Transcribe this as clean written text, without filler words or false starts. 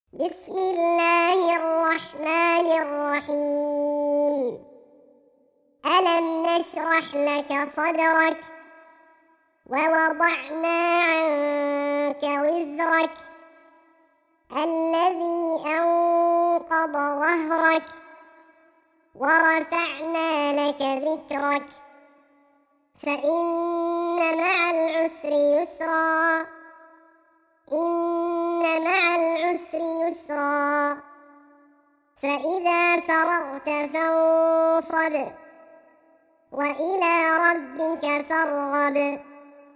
بسم الله الرحمن الرحيم. ألم نشرح لك صدرك ووضعنا عنك وزرك الذي أنقض ظهرك ورفعنا لك ذكرك فإن مع العسر يسرا إن مع العسر يسرا فإذا فرغت فانصب وإلى ربك فارغب.